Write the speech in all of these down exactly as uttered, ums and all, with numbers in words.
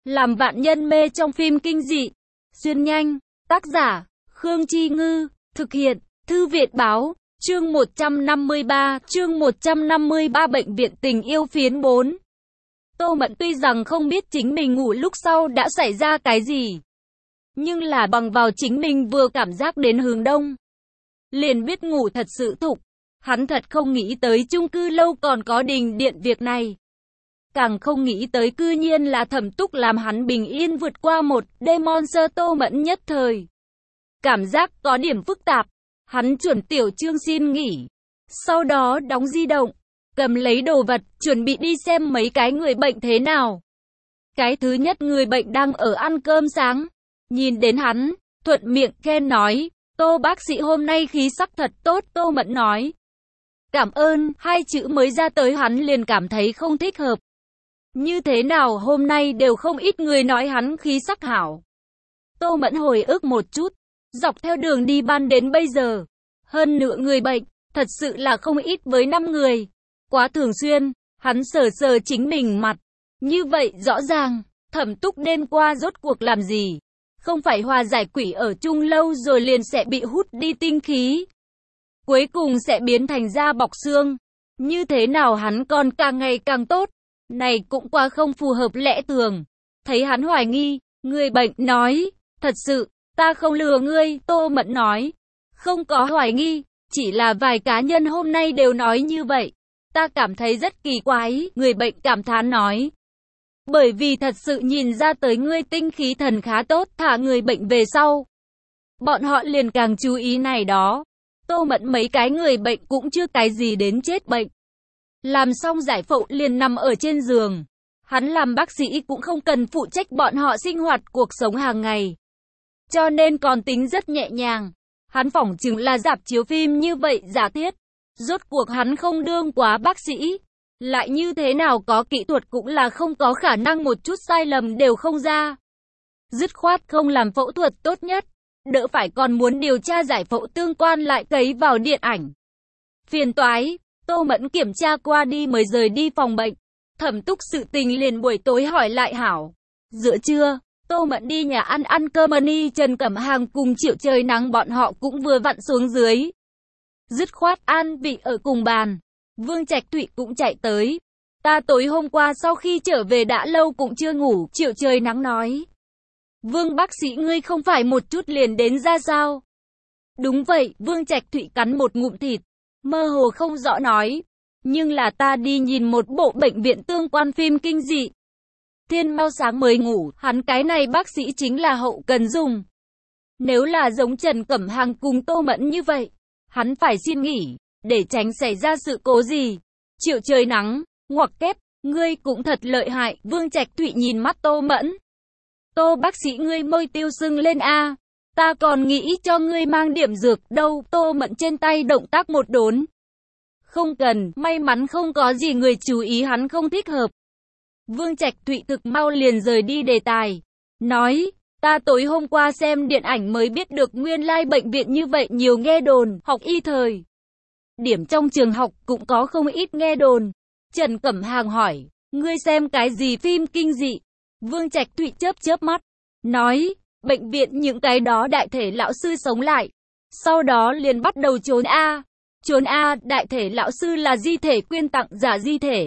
Làm vạn nhân mê trong phim kinh dị. Xuyên nhanh. Tác giả, Khương Chi Ngư. Thực hiện, Thư viện Báo. Chương một trăm năm mươi ba, chương một trăm năm mươi ba Bệnh viện tình yêu phiến bốn. Tô Mẫn tuy rằng không biết chính mình ngủ lúc sau đã xảy ra cái gì, nhưng là bằng vào chính mình vừa cảm giác đến hướng đông, liền biết ngủ thật sự thục. Hắn thật không nghĩ tới chung cư lâu còn có đình điện việc này. Càng không nghĩ tới cư nhiên là Thẩm Túc làm hắn bình yên vượt qua một đêm. Monster Tô Mẫn nhất thời cảm giác có điểm phức tạp. Hắn chuẩn tiểu chương xin nghỉ, sau đó đóng di động, cầm lấy đồ vật, chuẩn bị đi xem mấy cái người bệnh thế nào. Cái thứ nhất người bệnh đang ở ăn cơm sáng, nhìn đến hắn, thuận miệng khen nói, Tô bác sĩ hôm nay khí sắc thật tốt. Tô Mẫn nói, cảm ơn, hai chữ mới ra tới hắn liền cảm thấy không thích hợp. Như thế nào hôm nay đều không ít người nói hắn khí sắc hảo. Tô Mẫn hồi ức một chút, dọc theo đường đi ban đến bây giờ, hơn nửa người bệnh, thật sự là không ít với năm người. Quá thường xuyên, hắn sờ sờ chính mình mặt. Như vậy rõ ràng, Thẩm Túc đêm qua rốt cuộc làm gì? Không phải hòa giải quỷ ở chung lâu rồi liền sẽ bị hút đi tinh khí, cuối cùng sẽ biến thành da bọc xương. Như thế nào hắn còn càng ngày càng tốt? Này cũng quá không phù hợp lẽ thường. Thấy hắn hoài nghi, người bệnh nói, thật sự, ta không lừa ngươi. Tô Mẫn nói, không có hoài nghi, chỉ là vài cá nhân hôm nay đều nói như vậy. Ta cảm thấy rất kỳ quái. Người bệnh cảm thán nói, bởi vì thật sự nhìn ra tới ngươi tinh khí thần khá tốt. Thả người bệnh về sau, bọn họ liền càng chú ý này đó. Tô Mẫn mấy cái người bệnh cũng chưa cái gì đến chết bệnh. Làm xong giải phẫu liền nằm ở trên giường. Hắn làm bác sĩ cũng không cần phụ trách bọn họ sinh hoạt cuộc sống hàng ngày, cho nên còn tính rất nhẹ nhàng. Hắn phỏng chừng là rạp chiếu phim như vậy giả thiết. Rốt cuộc hắn không đương quá bác sĩ, lại như thế nào có kỹ thuật cũng là không có khả năng một chút sai lầm đều không ra. Dứt khoát không làm phẫu thuật tốt nhất, đỡ phải còn muốn điều tra giải phẫu tương quan lại cấy vào điện ảnh. Phiền toái. Tô Mẫn kiểm tra qua đi mới rời đi phòng bệnh. Thẩm Túc sự tình liền buổi tối hỏi lại hảo. Giữa trưa, Tô Mẫn đi nhà ăn ăn cơm. Ni Trần Cẩm Hàng cùng Triệu Trời Nắng bọn họ cũng vừa vặn xuống dưới. Dứt khoát an vị ở cùng bàn. Vương Trạch Thụy cũng chạy tới. Ta tối hôm qua sau khi trở về đã lâu cũng chưa ngủ. Triệu Trời Nắng nói, Vương bác sĩ ngươi không phải một chút liền đến ra sao? Đúng vậy. Vương Trạch Thụy cắn một ngụm thịt, mơ hồ không rõ nói, nhưng là ta đi nhìn một bộ bệnh viện tương quan phim kinh dị. Thiên mau sáng mới ngủ, hắn cái này bác sĩ chính là hậu cần dùng. Nếu là giống Trần Cẩm Hàng cùng Tô Mẫn như vậy, hắn phải xin nghỉ, để tránh xảy ra sự cố gì. Triệu Trời Nắng, ngoặc kép, ngươi cũng thật lợi hại. Vương Trạch Thụy nhìn mắt Tô Mẫn. Tô bác sĩ ngươi môi tiêu sưng lên a, ta còn nghĩ cho ngươi mang điểm dược đâu. Tô Mẫn trên tay động tác một đốn. Không cần, may mắn không có gì người chú ý hắn không thích hợp. Vương Trạch Thụy thực mau liền rời đi đề tài. Nói, ta tối hôm qua xem điện ảnh mới biết được nguyên lai bệnh viện như vậy nhiều nghe đồn. Học y thời điểm trong trường học cũng có không ít nghe đồn. Trần Cẩm Hàng hỏi, ngươi xem cái gì phim kinh dị? Vương Trạch Thụy chớp chớp mắt, nói, bệnh viện những cái đó đại thể lão sư sống lại, sau đó liền bắt đầu trốn A. Trốn A, đại thể lão sư là di thể quyên tặng giả di thể,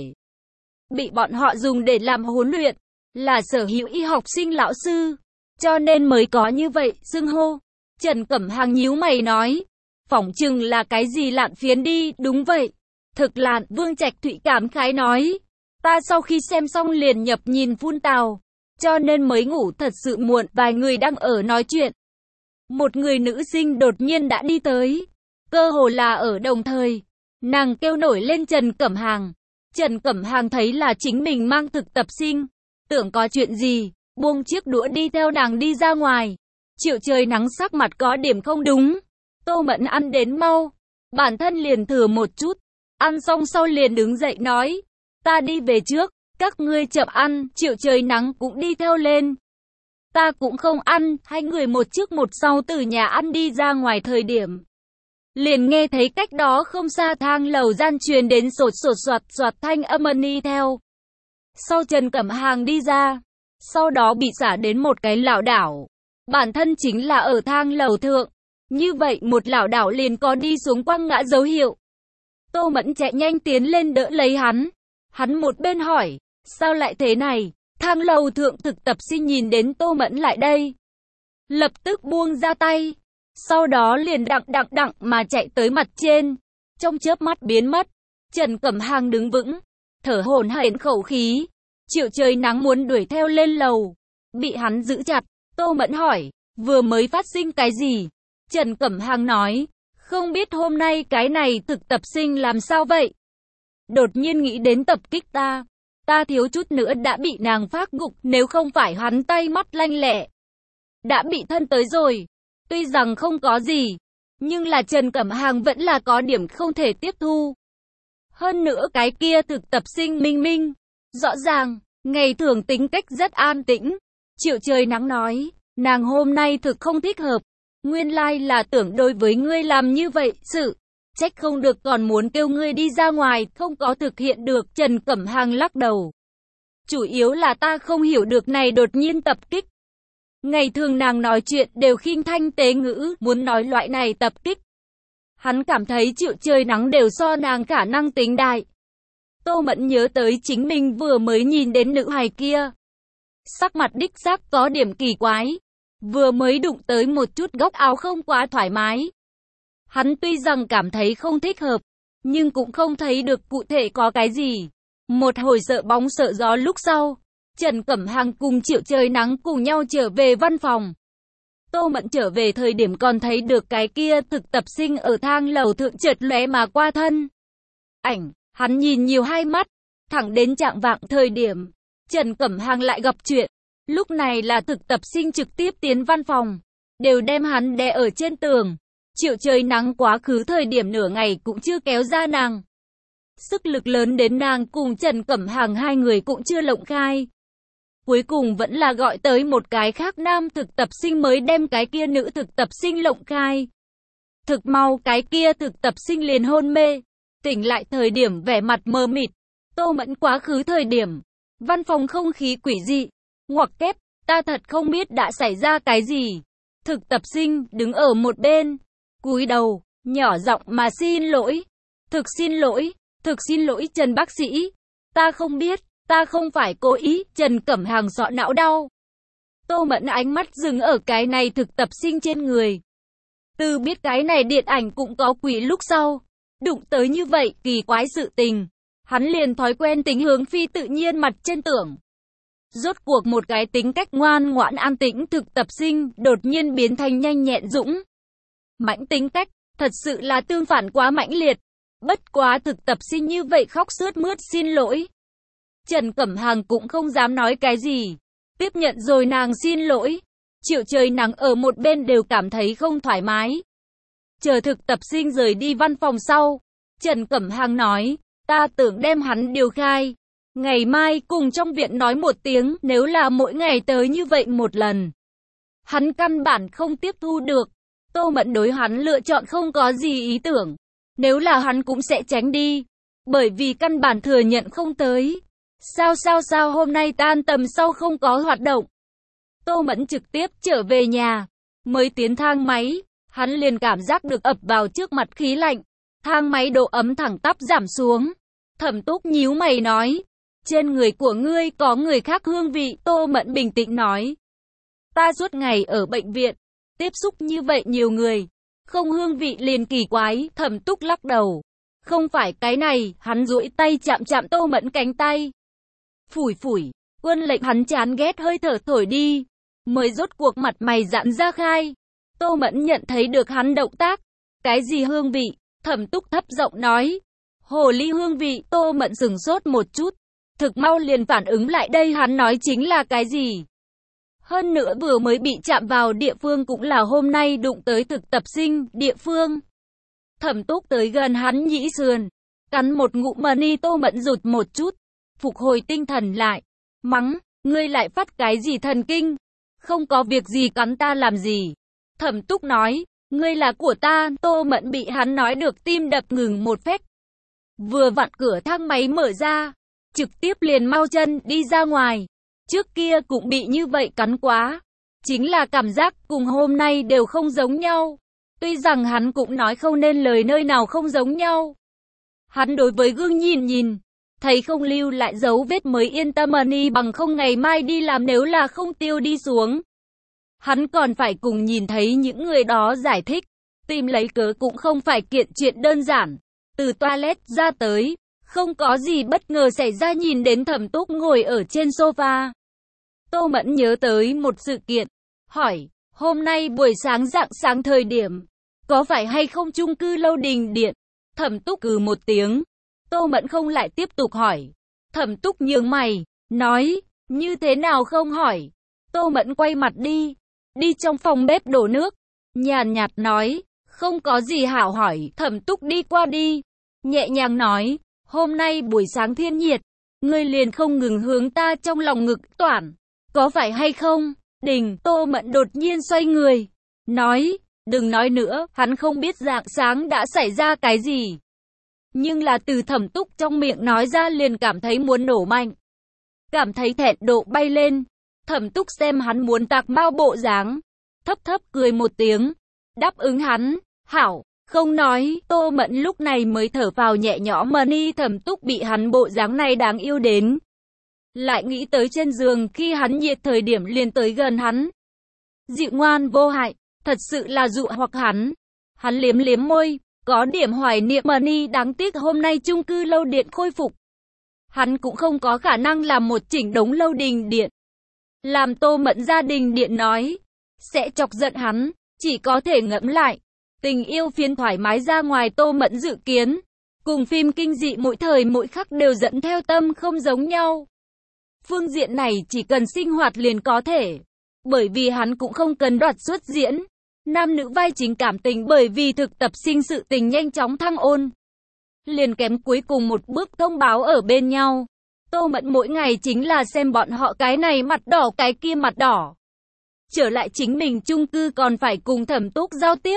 bị bọn họ dùng để làm huấn luyện, là sở hữu y học sinh lão sư, cho nên mới có như vậy xưng hô. Trần Cẩm Hàng nhíu mày nói, phỏng chừng là cái gì lạn phiến đi. Đúng vậy, thực lạn. Vương Trạch Thụy cảm khái nói, ta sau khi xem xong liền nhập nhìn phun tào, cho nên mới ngủ thật sự muộn. Vài người đang ở nói chuyện, một người nữ sinh đột nhiên đã đi tới, cơ hồ là ở đồng thời. Nàng kêu nổi lên Trần Cẩm Hàng. Trần Cẩm Hàng thấy là chính mình mang thực tập sinh, tưởng có chuyện gì, buông chiếc đũa đi theo nàng đi ra ngoài. Triệu Trời Nắng sắc mặt có điểm không đúng. Tô Mẫn ăn đến mau, bản thân liền thừa một chút, ăn xong sau liền đứng dậy nói, ta đi về trước, các ngươi chậm ăn. Triệu Trời Nắng cũng đi theo lên. Ta cũng không ăn. Hai người một trước một sau từ nhà ăn đi ra ngoài thời điểm, liền nghe thấy cách đó không xa thang lầu gian truyền đến sột sột soạt soạt thanh âm. Ni theo sau Trần Cẩm Hàng đi ra, sau đó bị xả đến một cái lảo đảo. Bản thân chính là ở thang lầu thượng. Như vậy một lảo đảo liền có đi xuống quăng ngã dấu hiệu. Tô Mẫn chạy nhanh tiến lên đỡ lấy hắn. Hắn một bên hỏi, sao lại thế này? Thang lầu thượng thực tập sinh nhìn đến Tô Mẫn lại đây. Lập tức buông ra tay. Sau đó liền đặng đặng đặng mà chạy tới mặt trên. Trong chớp mắt biến mất. Trần Cẩm Hàng đứng vững, thở hổn hển khẩu khí. Triệu Trời Nắng muốn đuổi theo lên lầu. Bị hắn giữ chặt. Tô Mẫn hỏi, vừa mới phát sinh cái gì? Trần Cẩm Hàng nói, không biết hôm nay cái này thực tập sinh làm sao vậy? Đột nhiên nghĩ đến tập kích ta. Ta thiếu chút nữa đã bị nàng phát gục nếu không phải hắn tay mắt lanh lẹ. Đã bị thân tới rồi. Tuy rằng không có gì, nhưng là Trần Cẩm Hàng vẫn là có điểm không thể tiếp thu. Hơn nữa cái kia thực tập sinh Minh Minh, rõ ràng, ngày thường tính cách rất an tĩnh. Triệu Trời Nắng nói, nàng hôm nay thực không thích hợp. Nguyên lai là tưởng đối với ngươi làm như vậy, sự trách không được còn muốn kêu ngươi đi ra ngoài, không có thực hiện được. Trần Cẩm Hàng lắc đầu. Chủ yếu là ta không hiểu được này đột nhiên tập kích. Ngày thường nàng nói chuyện đều khinh thanh tế ngữ, muốn nói loại này tập kích. Hắn cảm thấy Triệu Trời Nắng đều so nàng khả năng tính đại. Tô Mẫn nhớ tới chính mình vừa mới nhìn đến nữ hài kia. Sắc mặt đích xác có điểm kỳ quái. Vừa mới đụng tới một chút góc áo không quá thoải mái. Hắn tuy rằng cảm thấy không thích hợp, nhưng cũng không thấy được cụ thể có cái gì. Một hồi sợ bóng sợ gió lúc sau, Trần Cẩm Hàng cùng Triệu Trời Nắng cùng nhau trở về văn phòng. Tô Mẫn trở về thời điểm còn thấy được cái kia thực tập sinh ở thang lầu thượng chợt lóe mà qua thân. Ảnh, hắn nhìn nhiều hai mắt, thẳng đến trạng vạng thời điểm, Trần Cẩm Hàng lại gặp chuyện. Lúc này là thực tập sinh trực tiếp tiến văn phòng, đều đem hắn đè ở trên tường. Triệu Trời Nắng quá khứ thời điểm nửa ngày cũng chưa kéo ra nàng. Sức lực lớn đến nàng cùng Trần Cẩm Hàng hai người cũng chưa lộng khai. Cuối cùng vẫn là gọi tới một cái khác nam thực tập sinh mới đem cái kia nữ thực tập sinh lộng khai. Thực mau cái kia thực tập sinh liền hôn mê, tỉnh lại thời điểm vẻ mặt mờ mịt. Tô Mẫn quá khứ thời điểm, văn phòng không khí quỷ dị. Ngoặc kép, ta thật không biết đã xảy ra cái gì. Thực tập sinh đứng ở một bên, cúi đầu, nhỏ giọng mà xin lỗi. Thực xin lỗi, thực xin lỗi Trần bác sĩ. Ta không biết, ta không phải cố ý. Trần Cẩm Hàng sọ não đau. Tô Mẫn ánh mắt dừng ở cái này thực tập sinh trên người. Từ biết cái này điện ảnh cũng có quỷ lúc sau, đụng tới như vậy kỳ quái sự tình, hắn liền thói quen tính hướng phi tự nhiên mặt trên tưởng. Rốt cuộc một cái tính cách ngoan ngoãn an tĩnh thực tập sinh đột nhiên biến thành nhanh nhẹn dũng mãnh tính cách, thật sự là tương phản quá mãnh liệt. Bất quá thực tập sinh như vậy khóc sướt mướt xin lỗi. Trần Cẩm Hàng cũng không dám nói cái gì, tiếp nhận rồi nàng xin lỗi. Triệu Trời Nắng ở một bên đều cảm thấy không thoải mái. Chờ thực tập sinh rời đi văn phòng sau, Trần Cẩm Hàng nói, ta tưởng đem hắn điều khai. Ngày mai cùng trong viện nói một tiếng, nếu là mỗi ngày tới như vậy một lần. Hắn căn bản không tiếp thu được. Tô Mẫn đối hắn lựa chọn không có gì ý tưởng. Nếu là hắn cũng sẽ tránh đi. Bởi vì căn bản thừa nhận không tới. Sao sao sao hôm nay tan tầm sau không có hoạt động. Tô Mẫn trực tiếp trở về nhà. Mới tiến thang máy, hắn liền cảm giác được ập vào trước mặt khí lạnh. Thang máy độ ấm thẳng tắp giảm xuống. Thẩm Túc nhíu mày nói. Trên người của ngươi có người khác hương vị. Tô Mẫn bình tĩnh nói. Ta suốt ngày ở bệnh viện, tiếp xúc như vậy nhiều người, không hương vị liền kỳ quái. Thẩm Túc lắc đầu. Không phải cái này. Hắn duỗi tay chạm chạm Tô Mẫn cánh tay. Phủi phủi, quân lệnh hắn chán ghét hơi thở thổi đi. Mới rốt cuộc mặt mày giãn ra khai. Tô Mẫn nhận thấy được hắn động tác. Cái gì hương vị? Thẩm Túc thấp giọng nói. Hồ ly hương vị. Tô Mẫn sửng sốt một chút. Thực mau liền phản ứng lại đây hắn nói chính là cái gì. Hơn nữa vừa mới bị chạm vào địa phương cũng là hôm nay đụng tới thực tập sinh địa phương. Thẩm Túc tới gần hắn nhĩ sườn, cắn một ngụm mani. Tô Mẫn rụt một chút, phục hồi tinh thần lại, mắng, ngươi lại phát cái gì thần kinh, không có việc gì cắn ta làm gì. Thẩm Túc nói, ngươi là của ta. Tô Mẫn bị hắn nói được tim đập ngừng một phách. Vừa vặn cửa thang máy mở ra, trực tiếp liền mau chân đi ra ngoài. Trước kia cũng bị như vậy cắn quá. Chính là cảm giác cùng hôm nay đều không giống nhau. Tuy rằng hắn cũng nói không nên lời nơi nào không giống nhau. Hắn đối với gương nhìn nhìn, thấy không lưu lại dấu vết mới yên tâm đi, bằng không ngày mai đi làm nếu là không tiêu đi xuống. Hắn còn phải cùng nhìn thấy những người đó giải thích, tìm lấy cớ cũng không phải kiện chuyện đơn giản. Từ toilet ra tới, không có gì bất ngờ xảy ra, nhìn đến Thẩm Túc ngồi ở trên sofa. Tô Mẫn nhớ tới một sự kiện, hỏi, hôm nay buổi sáng rạng sáng thời điểm, có phải hay không chung cư Lâu Đình Điện? Thẩm Túc cừ một tiếng. Tô Mẫn không lại tiếp tục hỏi. Thẩm Túc nhướng mày, nói, như thế nào không hỏi? Tô Mẫn quay mặt đi, đi trong phòng bếp đổ nước, nhàn nhạt nói, không có gì hảo hỏi. Thẩm Túc đi qua đi, nhẹ nhàng nói, hôm nay buổi sáng thiên nhiệt, ngươi liền không ngừng hướng ta trong lòng ngực toản, có phải hay không? Đình. Tô Mẫn đột nhiên xoay người, nói, đừng nói nữa, hắn không biết rạng sáng đã xảy ra cái gì. Nhưng là từ Thẩm Túc trong miệng nói ra liền cảm thấy muốn nổ mạnh. Cảm thấy thẹn độ bay lên. Thẩm Túc xem hắn muốn tạc mau bộ dáng, thấp thấp cười một tiếng, đáp ứng hắn, hảo, không nói. Tô Mẫn lúc này mới thở vào nhẹ nhõm mà ni. Thẩm Túc bị hắn bộ dáng này đáng yêu đến. Lại nghĩ tới trên giường khi hắn nhiệt thời điểm liền tới gần hắn. Dịu ngoan vô hại, thật sự là dụ hoặc hắn. Hắn liếm liếm môi, có điểm hoài niệm mà ni, đáng tiếc hôm nay chung cư Lâu Điện khôi phục. Hắn cũng không có khả năng làm một chỉnh đống Lâu Đình Điện. Làm Tô Mẫn gia đình điện nói, sẽ chọc giận hắn, chỉ có thể ngẫm lại. Tình yêu phiến thoải mái ra ngoài Tô Mẫn dự kiến, cùng phim kinh dị mỗi thời mỗi khắc đều dẫn theo tâm không giống nhau. Phương diện này chỉ cần sinh hoạt liền có thể, bởi vì hắn cũng không cần đoạt xuất diễn. Nam nữ vai chính cảm tình bởi vì thực tập sinh sự tình nhanh chóng thăng ôn. Liền kém cuối cùng một bước thông báo ở bên nhau. Tô Mẫn mỗi ngày chính là xem bọn họ cái này mặt đỏ cái kia mặt đỏ. Trở lại chính mình chung cư còn phải cùng Thẩm Túc giao tiếp.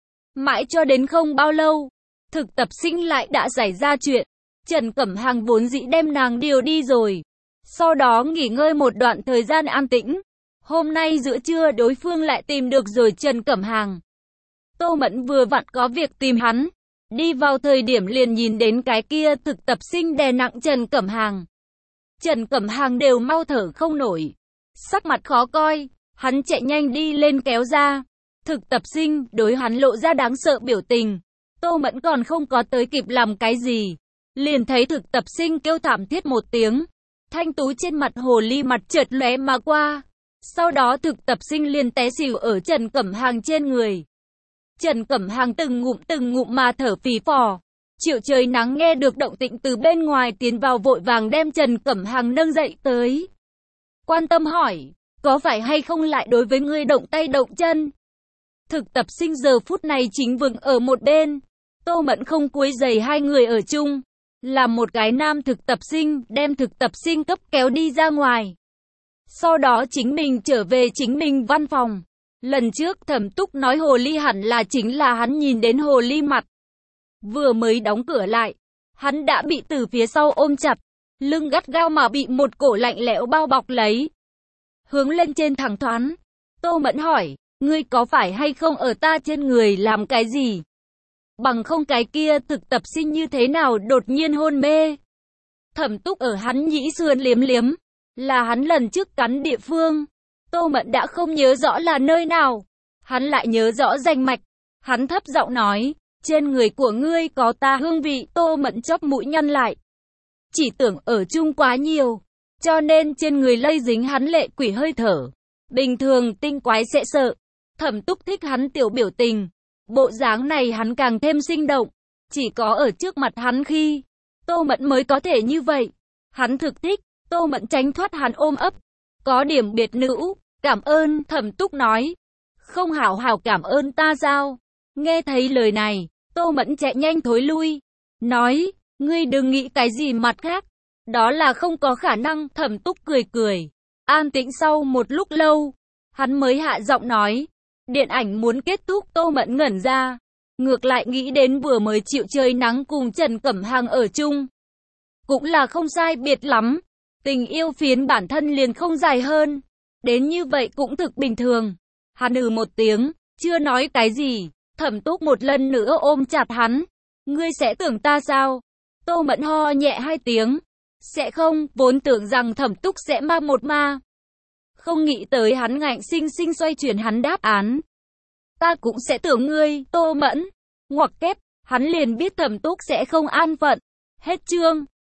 Mãi cho đến không bao lâu, thực tập sinh lại đã xảy ra chuyện. Trần Cẩm Hằng vốn dĩ đem nàng điều đi rồi. Sau đó nghỉ ngơi một đoạn thời gian an tĩnh. Hôm nay giữa trưa đối phương lại tìm được rồi Trần Cẩm Hằng. Tô Mẫn vừa vặn có việc tìm hắn. Đi vào thời điểm liền nhìn đến cái kia thực tập sinh đè nặng Trần Cẩm Hằng. Trần Cẩm Hằng đều mau thở không nổi. Sắc mặt khó coi, hắn chạy nhanh đi lên kéo ra. Thực tập sinh đối hắn lộ ra đáng sợ biểu tình. Tô Mẫn còn không có tới kịp làm cái gì. Liền thấy thực tập sinh kêu thảm thiết một tiếng. Thanh tú trên mặt hồ ly mặt chợt lóe mà qua. Sau đó thực tập sinh liền té xỉu ở Trần Cẩm Hằng trên người. Trần Cẩm Hằng từng ngụm từng ngụm mà thở phì phò. Triệu Trời Nắng nghe được động tĩnh từ bên ngoài tiến vào vội vàng đem Trần Cẩm Hằng nâng dậy tới. Quan tâm hỏi, có phải hay không lại đối với ngươi động tay động chân? Thực tập sinh giờ phút này chính vững ở một bên. Tô Mẫn không quấy rầy hai người ở chung. Làm một cái nam thực tập sinh đem thực tập sinh cấp kéo đi ra ngoài. Sau đó chính mình trở về chính mình văn phòng. Lần trước Thẩm Túc nói hồ ly hẳn là chính là hắn nhìn đến hồ ly mặt. Vừa mới đóng cửa lại, hắn đã bị từ phía sau ôm chặt, lưng gắt gao mà bị một cổ lạnh lẽo bao bọc lấy. Hướng lên trên thẳng thoáng, Tô Mẫn hỏi, ngươi có phải hay không ở ta trên người làm cái gì? Bằng không cái kia thực tập sinh như thế nào đột nhiên hôn mê? Thẩm Túc ở hắn nhĩ sườn liếm liếm, là hắn lần trước cắn địa phương. Tô Mẫn đã không nhớ rõ là nơi nào, hắn lại nhớ rõ danh mạch. Hắn thấp giọng nói, trên người của ngươi có ta hương vị. Tô Mẫn chóp mũi nhăn lại. Chỉ tưởng ở chung quá nhiều, cho nên trên người lây dính hắn lệ quỷ hơi thở. Bình thường tinh quái sẽ sợ. Thẩm Túc thích hắn tiểu biểu tình. Bộ dáng này hắn càng thêm sinh động. Chỉ có ở trước mặt hắn khi Tô Mẫn mới có thể như vậy. Hắn thực thích. Tô Mẫn tránh thoát hắn ôm ấp. Có điểm biệt nữ. Cảm ơn. Thẩm Túc nói. Không hảo hảo cảm ơn ta sao? Nghe thấy lời này, Tô Mẫn chạy nhanh thối lui. Nói, ngươi đừng nghĩ cái gì mặt khác. Đó là không có khả năng. Thẩm Túc cười cười. An tĩnh sau một lúc lâu, hắn mới hạ giọng nói. Điện ảnh muốn kết thúc. Tô Mẫn ngẩn ra. Ngược lại nghĩ đến vừa mới chịu trời nắng cùng Trần Cẩm Hằng ở chung. Cũng là không sai biệt lắm. Tình yêu phiến bản thân liền không dài hơn. Đến như vậy cũng thực bình thường. Hắn ừ một tiếng, chưa nói cái gì. Thẩm Túc một lần nữa ôm chặt hắn. Ngươi sẽ tưởng ta sao? Tô Mẫn ho nhẹ hai tiếng. Sẽ không, vốn tưởng rằng Thẩm Túc sẽ ma một ma. Không nghĩ tới hắn ngạnh sinh sinh xoay chuyển hắn đáp án. Ta cũng sẽ tưởng ngươi, Tô Mẫn. Ngoặc kép, hắn liền biết Thẩm Túc sẽ không an phận. Hết chương.